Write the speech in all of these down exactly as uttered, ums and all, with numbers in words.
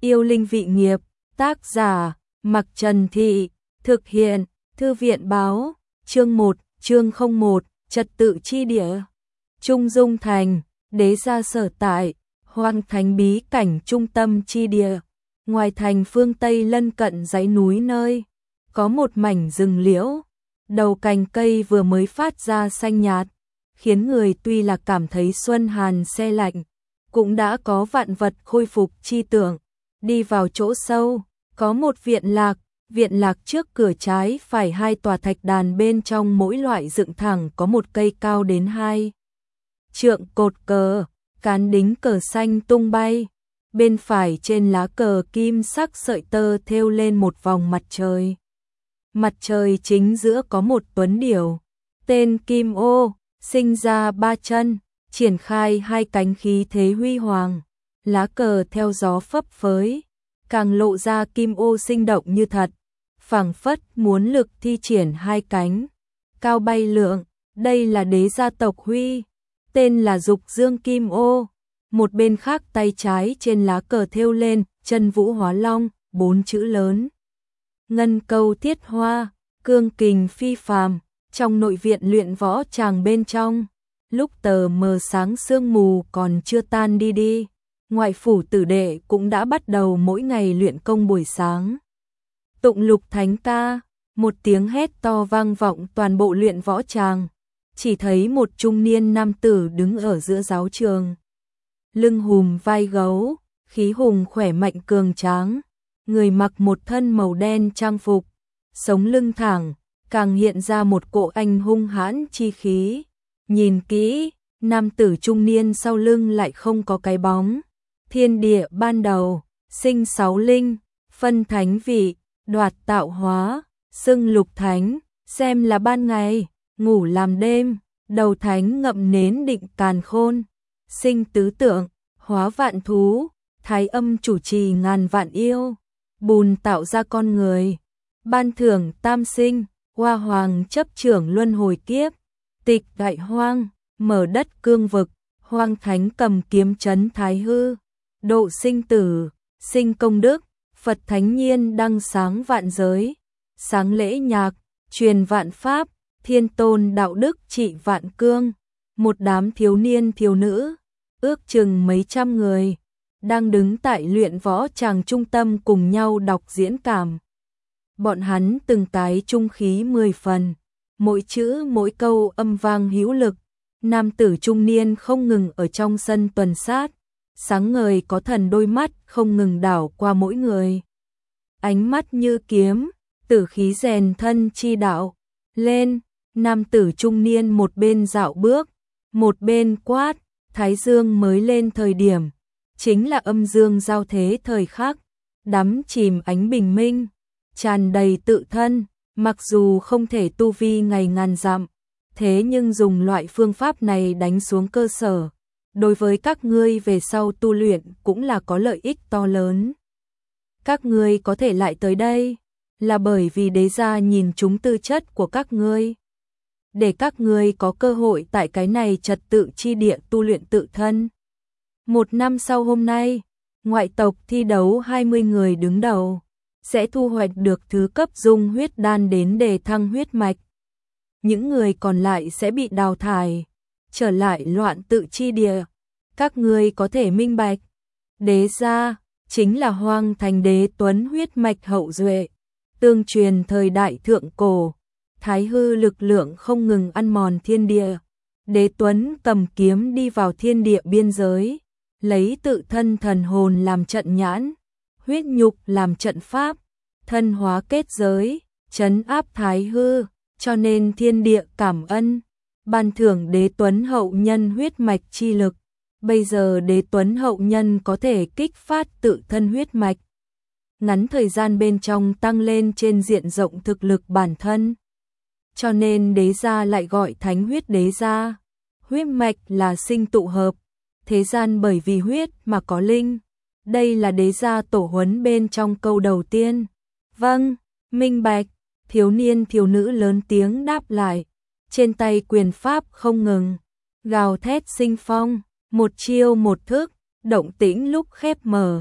Yêu linh vị nghiệp, tác giả, Mặc Trần Thị, thực hiện, Thư viện báo, chương một, chương không một, trật tự chi địa. Trung Dung Thành, đế gia sở tại, hoang thánh bí cảnh trung tâm chi địa. Ngoài thành phương Tây lân cận dãy núi nơi, có một mảnh rừng liễu, đầu cành cây vừa mới phát ra xanh nhạt, khiến người tuy là cảm thấy xuân hàn se lạnh, cũng đã có vạn vật khôi phục chi tưởng. Đi vào chỗ sâu, có một viện lạc, viện lạc trước cửa trái phải hai tòa thạch đàn, bên trong mỗi loại dựng thẳng có một cây cao đến hai trượng cột cờ, cán đính cờ xanh tung bay. Bên phải trên lá cờ kim sắc sợi tơ thêu lên một vòng mặt trời. Mặt trời chính giữa có một tuấn điểu, tên Kim Ô, sinh ra ba chân, triển khai hai cánh khí thế huy hoàng. Lá cờ theo gió phấp phới, càng lộ ra Kim Ô sinh động như thật, phảng phất muốn lực thi triển hai cánh, cao bay lượn. Đây là đế gia tộc Huy, tên là Dục Dương Kim Ô. Một bên khác tay trái trên lá cờ thêu lên chân vũ hóa long, bốn chữ lớn. Ngân câu thiết hoa, cương kình phi phàm. Trong nội viện luyện võ tràng bên trong, lúc tờ mờ sáng sương mù còn chưa tan đi đi, ngoại phủ tử đệ cũng đã bắt đầu mỗi ngày luyện công buổi sáng. Tụng lục thánh ca, một tiếng hét to vang vọng toàn bộ luyện võ tràng. Chỉ thấy một trung niên nam tử đứng ở giữa giáo trường, lưng hùm vai gấu, khí hùng khỏe mạnh cường tráng, người mặc một thân màu đen trang phục, sống lưng thẳng, càng hiện ra một cỗ anh hung hãn chi khí. Nhìn kỹ, nam tử trung niên sau lưng lại không có cái bóng. Thiên địa ban đầu, sinh sáu linh, phân thánh vị, đoạt tạo hóa, xưng lục thánh, xem là ban ngày, ngủ làm đêm, đầu thánh ngậm nến định càn khôn, sinh tứ tượng, hóa vạn thú, thái âm chủ trì ngàn vạn yêu, bùn tạo ra con người, ban thưởng tam sinh, hoa hoàng chấp trưởng luân hồi kiếp, tịch đại hoang, mở đất cương vực, hoang thánh cầm kiếm trấn thái hư, độ sinh tử, sinh công đức, Phật thánh nhiên đăng sáng vạn giới, sáng lễ nhạc, truyền vạn pháp, thiên tôn đạo đức trị vạn cương. Một đám thiếu niên thiếu nữ, ước chừng mấy trăm người, đang đứng tại luyện võ tràng trung tâm cùng nhau đọc diễn cảm. Bọn hắn từng cái trung khí mười phần, mỗi chữ mỗi câu âm vang hữu lực. Nam tử trung niên không ngừng ở trong sân tuần sát, sáng ngời có thần đôi mắt không ngừng đảo qua mỗi người. Ánh mắt như kiếm, tử khí rèn thân chi đạo. Lên, nam tử trung niên một bên dạo bước, một bên quát, thái dương mới lên thời điểm, chính là âm dương giao thế thời khắc, đắm chìm ánh bình minh, tràn đầy tự thân, mặc dù không thể tu vi ngày ngàn dặm, thế nhưng dùng loại phương pháp này đánh xuống cơ sở, đối với các ngươi về sau tu luyện cũng là có lợi ích to lớn. Các ngươi có thể lại tới đây, là bởi vì đế gia nhìn trúng tư chất của các ngươi, để các ngươi có cơ hội tại cái này trật tự chi địa tu luyện tự thân. Một năm sau hôm nay, ngoại tộc thi đấu hai mươi người đứng đầu, sẽ thu hoạch được thứ cấp dung huyết đan đến đề thăng huyết mạch. Những người còn lại sẽ bị đào thải, trở lại loạn tự chi địa. Các ngươi có thể minh bạch, đế gia chính là hoang thành đế tuấn huyết mạch hậu duệ, tương truyền thời đại thượng cổ, thái hư lực lượng không ngừng ăn mòn thiên địa. Đế tuấn cầm kiếm đi vào thiên địa biên giới, lấy tự thân thần hồn làm trận nhãn, huyết nhục làm trận pháp, thân hóa kết giới, trấn áp thái hư, cho nên thiên địa cảm ân, ban thưởng đế tuấn hậu nhân huyết mạch chi lực. Bây giờ đế tuấn hậu nhân có thể kích phát tự thân huyết mạch, ngắn thời gian bên trong tăng lên trên diện rộng thực lực bản thân. Cho nên đế gia lại gọi thánh huyết đế gia. Huyết mạch là sinh tụ hợp, thế gian bởi vì huyết mà có linh. Đây là đế gia tổ huấn bên trong câu đầu tiên. Vâng, minh bạch, thiếu niên thiếu nữ lớn tiếng đáp lại, trên tay quyền pháp không ngừng, gào thét sinh phong, một chiêu một thức, động tĩnh lúc khép mở,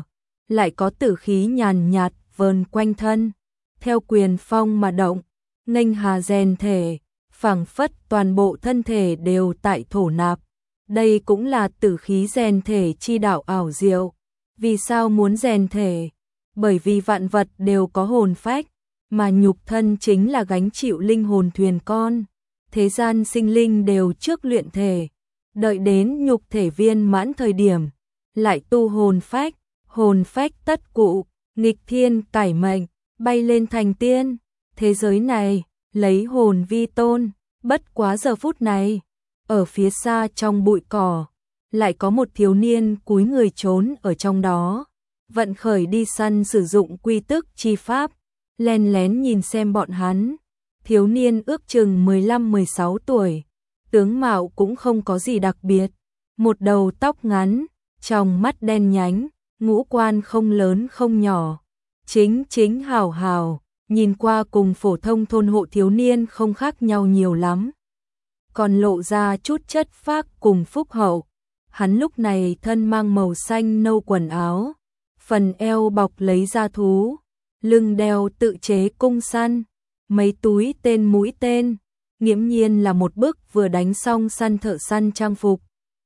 lại có tử khí nhàn nhạt vờn quanh thân, theo quyền phong mà động, nghênh hà rèn thể, phảng phất toàn bộ thân thể đều tại thổ nạp. Đây cũng là tử khí rèn thể chi đạo ảo diệu. Vì sao muốn rèn thể? Bởi vì vạn vật đều có hồn phách, mà nhục thân chính là gánh chịu linh hồn thuyền con. Thế gian sinh linh đều trước luyện thể, đợi đến nhục thể viên mãn thời điểm, lại tu hồn phách, hồn phách tất cụ, nghịch thiên cải mệnh, bay lên thành tiên. Thế giới này, lấy hồn vi tôn, bất quá giờ phút này, ở phía xa trong bụi cỏ, lại có một thiếu niên cúi người trốn ở trong đó, vận khởi đi săn sử dụng quy tức chi pháp, len lén nhìn xem bọn hắn. Thiếu niên ước chừng mười lăm mười sáu tuổi, tướng mạo cũng không có gì đặc biệt, một đầu tóc ngắn, tròng mắt đen nhánh, ngũ quan không lớn không nhỏ, chính chính hào hào, nhìn qua cùng phổ thông thôn hộ thiếu niên không khác nhau nhiều lắm. Còn lộ ra chút chất phác cùng phúc hậu. Hắn lúc này thân mang màu xanh nâu quần áo, phần eo bọc lấy da thú, lưng đeo tự chế cung săn, mấy túi tên mũi tên, nghiễm nhiên là một bức vừa đánh xong săn thợ săn trang phục.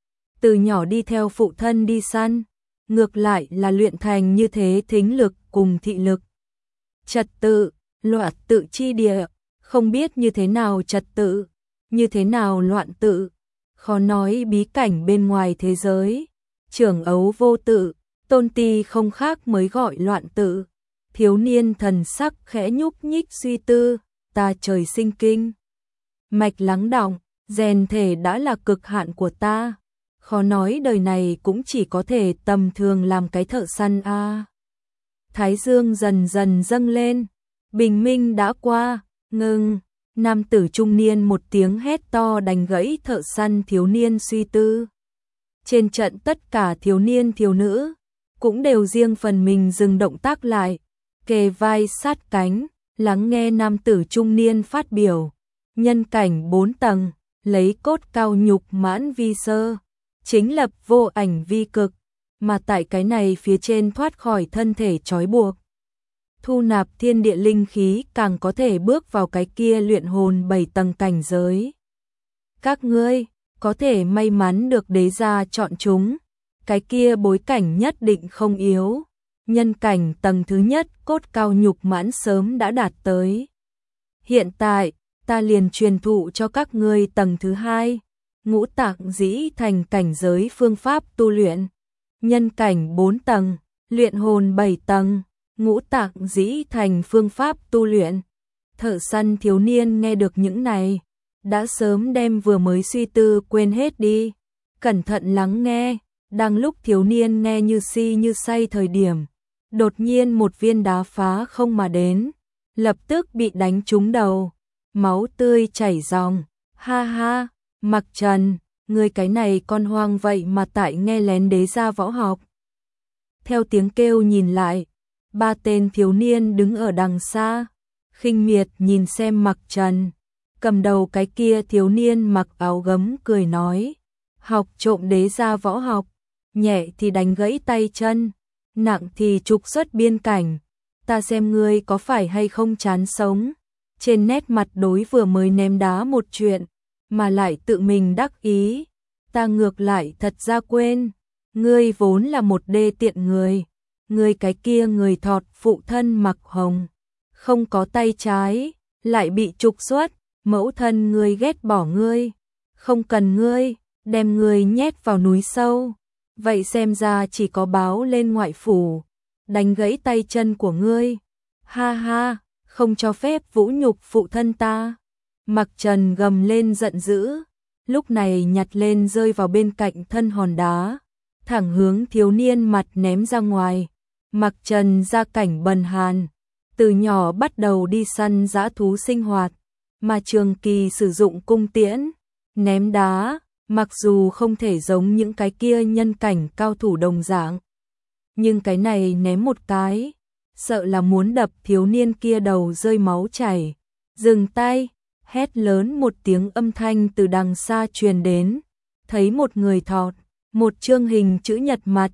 Từ nhỏ đi theo phụ thân đi săn, ngược lại là luyện thành như thế thính lực cùng thị lực. Trật tự, loạn tự chi địa, không biết như thế nào trật tự, như thế nào loạn tự, khó nói bí cảnh bên ngoài thế giới. Trưởng ấu vô tự, tôn ti không khác mới gọi loạn tự. Thiếu niên thần sắc khẽ nhúc nhích suy tư, ta trời sinh kinh mạch lắng đọng, rèn thể đã là cực hạn của ta, khó nói đời này cũng chỉ có thể tầm thường làm cái thợ săn a. À. Thái dương dần dần dâng lên, bình minh đã qua, ngừng. Nam tử trung niên một tiếng hét to đánh gãy thợ săn thiếu niên suy tư. Trên trận tất cả thiếu niên thiếu nữ cũng đều riêng phần mình dừng động tác lại, kề vai sát cánh, lắng nghe nam tử trung niên phát biểu. Nhân cảnh bốn tầng, lấy cốt cao nhục mãn vi sơ, chính lập vô ảnh vi cực, mà tại cái này phía trên thoát khỏi thân thể trói buộc. Thu nạp thiên địa linh khí càng có thể bước vào cái kia luyện hồn bảy tầng cảnh giới. Các ngươi có thể may mắn được đế gia chọn chúng, cái kia bối cảnh nhất định không yếu. Nhân cảnh tầng thứ nhất cốt cao nhục mãn sớm đã đạt tới. Hiện tại, ta liền truyền thụ cho các ngươi tầng thứ hai, ngũ tạng dĩ thành cảnh giới phương pháp tu luyện. Nhân cảnh bốn tầng, luyện hồn bảy tầng. Ngũ tạng dĩ thành phương pháp tu luyện. Thợ săn thiếu niên nghe được những này, đã sớm đem vừa mới suy tư quên hết đi. Cẩn thận lắng nghe, đang lúc thiếu niên nghe như si như say thời điểm, đột nhiên một viên đá phá không mà đến, lập tức bị đánh trúng đầu, máu tươi chảy ròng. Ha ha, Mặc Trần, ngươi cái này con hoang vậy mà tại nghe lén đế gia võ học. Theo tiếng kêu nhìn lại, ba tên thiếu niên đứng ở đằng xa, khinh miệt nhìn xem Mặc Trần. Cầm đầu cái kia thiếu niên mặc áo gấm cười nói, học trộm đế gia võ học, nhẹ thì đánh gãy tay chân, nặng thì trục xuất biên cảnh, ta xem ngươi có phải hay không chán sống. Trên nét mặt đối vừa mới ném đá một chuyện, mà lại tự mình đắc ý, ta ngược lại thật ra quên, ngươi vốn là một đê tiện người. Người cái kia người thọt phụ thân mặc hồng, không có tay trái, lại bị trục xuất, mẫu thân ngươi ghét bỏ ngươi, không cần ngươi, đem ngươi nhét vào núi sâu. Vậy xem ra chỉ có báo lên ngoại phủ, đánh gãy tay chân của ngươi. Ha ha, không cho phép vũ nhục phụ thân ta. Mặc Trần gầm lên giận dữ, lúc này nhặt lên rơi vào bên cạnh thân hòn đá, thẳng hướng thiếu niên mặt ném ra ngoài. Mặc Trần gia cảnh bần hàn, từ nhỏ bắt đầu đi săn dã thú sinh hoạt, mà trường kỳ sử dụng cung tiễn, ném đá, mặc dù không thể giống những cái kia nhân cảnh cao thủ đồng dạng, nhưng cái này ném một cái, sợ là muốn đập thiếu niên kia đầu rơi máu chảy. Dừng tay, hét lớn một tiếng âm thanh từ đằng xa truyền đến, thấy một người thọt, một chương hình chữ nhật mặt,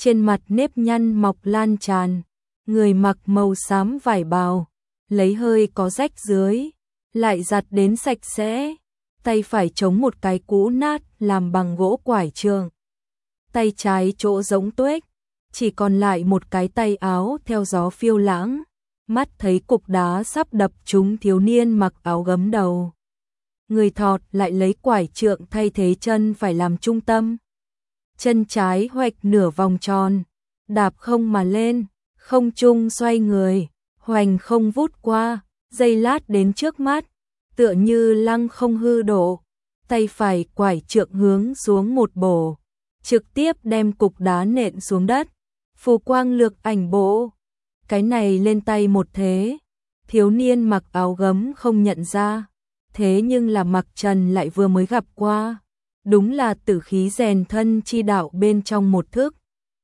trên mặt nếp nhăn mọc lan tràn, người mặc màu xám vải bào, lấy hơi có rách dưới, lại giặt đến sạch sẽ, tay phải chống một cái cũ nát làm bằng gỗ quải trường. Tay trái chỗ giống tuếch, chỉ còn lại một cái tay áo theo gió phiêu lãng, mắt thấy cục đá sắp đập trúng thiếu niên mặc áo gấm đầu. Người thọt lại lấy quải trượng thay thế chân phải làm trung tâm. Chân trái hoạch nửa vòng tròn, đạp không mà lên, không trung xoay người, hoành không vút qua, giây lát đến trước mắt, tựa như lăng không hư độ. Tay phải quải trượng hướng xuống một bổ, trực tiếp đem cục đá nện xuống đất. Phù quang lược ảnh bộ, cái này lên tay một thế, thiếu niên mặc áo gấm không nhận ra, thế nhưng là Mặc Trần lại vừa mới gặp qua, đúng là tử khí rèn thân chi đạo bên trong một thức.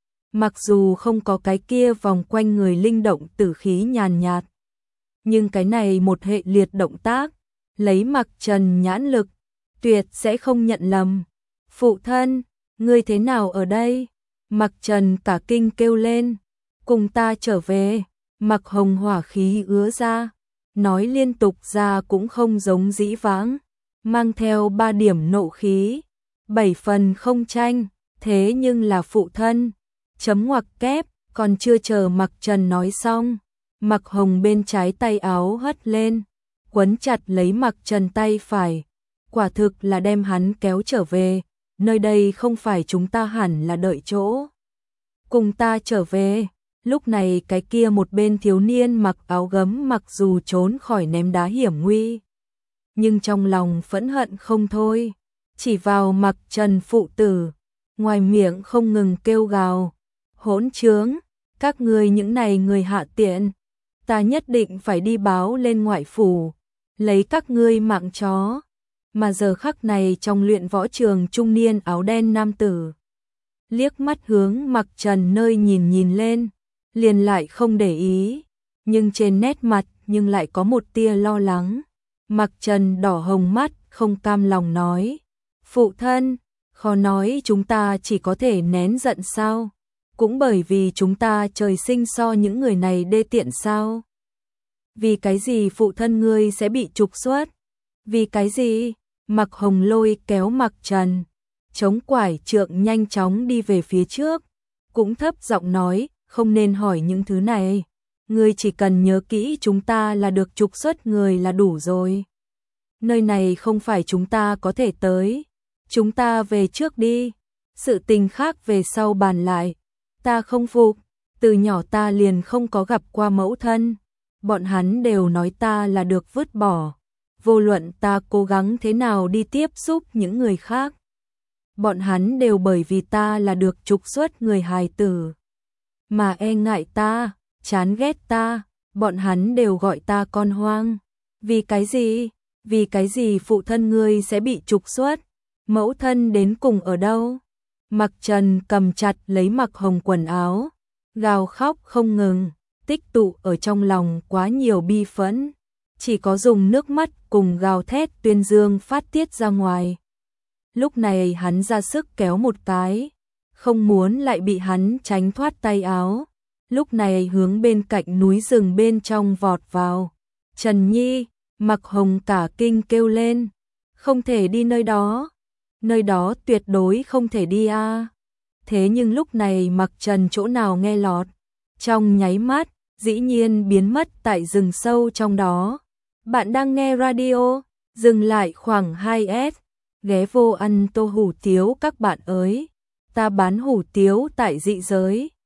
Mặc dù không có cái kia vòng quanh người linh động tử khí nhàn nhạt, nhưng cái này một hệ liệt động tác, lấy Mặc Trần nhãn lực, tuyệt sẽ không nhận lầm. Phụ thân, ngươi thế nào ở đây? Mặc Trần cả kinh kêu lên, cùng ta trở về. Mặc Hồng hỏa khí ứa ra, nói liên tục ra cũng không giống dĩ vãng, mang theo ba điểm nộ khí, bảy phần không tranh, thế nhưng là phụ thân, chấm ngoặc kép, còn chưa chờ Mặc Trần nói xong, Mặc Hồng bên trái tay áo hất lên, quấn chặt lấy Mặc Trần tay phải, quả thực là đem hắn kéo trở về, nơi đây không phải chúng ta hẳn là đợi chỗ. Cùng ta trở về. Lúc này cái kia một bên thiếu niên mặc áo gấm mặc dù trốn khỏi ném đá hiểm nguy, nhưng trong lòng phẫn hận không thôi, chỉ vào Mặc Trần phụ tử, ngoài miệng không ngừng kêu gào, hỗn trướng, các ngươi những này người hạ tiện, ta nhất định phải đi báo lên ngoại phủ, lấy các ngươi mạng chó. Mà giờ khắc này trong luyện võ trường trung niên áo đen nam tử, liếc mắt hướng Mặc Trần nơi nhìn nhìn lên, liền lại không để ý, nhưng trên nét mặt nhưng lại có một tia lo lắng. Mặc Trần đỏ hồng mắt, không cam lòng nói, phụ thân, khó nói chúng ta chỉ có thể nén giận sao, cũng bởi vì chúng ta trời sinh so những người này đê tiện sao. Vì cái gì phụ thân ngươi sẽ bị trục xuất? Vì cái gì? Mặc Hồng lôi kéo Mặc Trần, chống quải trượng nhanh chóng đi về phía trước, cũng thấp giọng nói, không nên hỏi những thứ này, ngươi chỉ cần nhớ kỹ chúng ta là được trục xuất người là đủ rồi. Nơi này không phải chúng ta có thể tới, chúng ta về trước đi, sự tình khác về sau bàn lại. Ta không phục, từ nhỏ ta liền không có gặp qua mẫu thân, bọn hắn đều nói ta là được vứt bỏ, vô luận ta cố gắng thế nào đi tiếp xúc những người khác, bọn hắn đều bởi vì ta là được trục xuất người hài tử mà e ngại ta, chán ghét ta, bọn hắn đều gọi ta con hoang. Vì cái gì? Vì cái gì phụ thân ngươi sẽ bị trục xuất? Mẫu thân đến cùng ở đâu? Mặc Trần cầm chặt lấy Mặc Hồng quần áo, gào khóc không ngừng, tích tụ ở trong lòng quá nhiều bi phẫn, chỉ có dùng nước mắt cùng gào thét tuyên dương phát tiết ra ngoài. Lúc này hắn ra sức kéo một cái, không muốn lại bị hắn tránh thoát tay áo, lúc này hướng bên cạnh núi rừng bên trong vọt vào. Trần Nhi, Mặc Hồng cả kinh kêu lên, không thể đi nơi đó, nơi đó tuyệt đối không thể đi a. À. Thế nhưng lúc này Mặc Trần chỗ nào nghe lọt, trong nháy mắt, dĩ nhiên biến mất tại rừng sâu trong đó. Bạn đang nghe radio, dừng lại khoảng hai S, ghé vô ăn tô hủ tiếu các bạn ơi, ta bán hủ tiếu tại dị giới.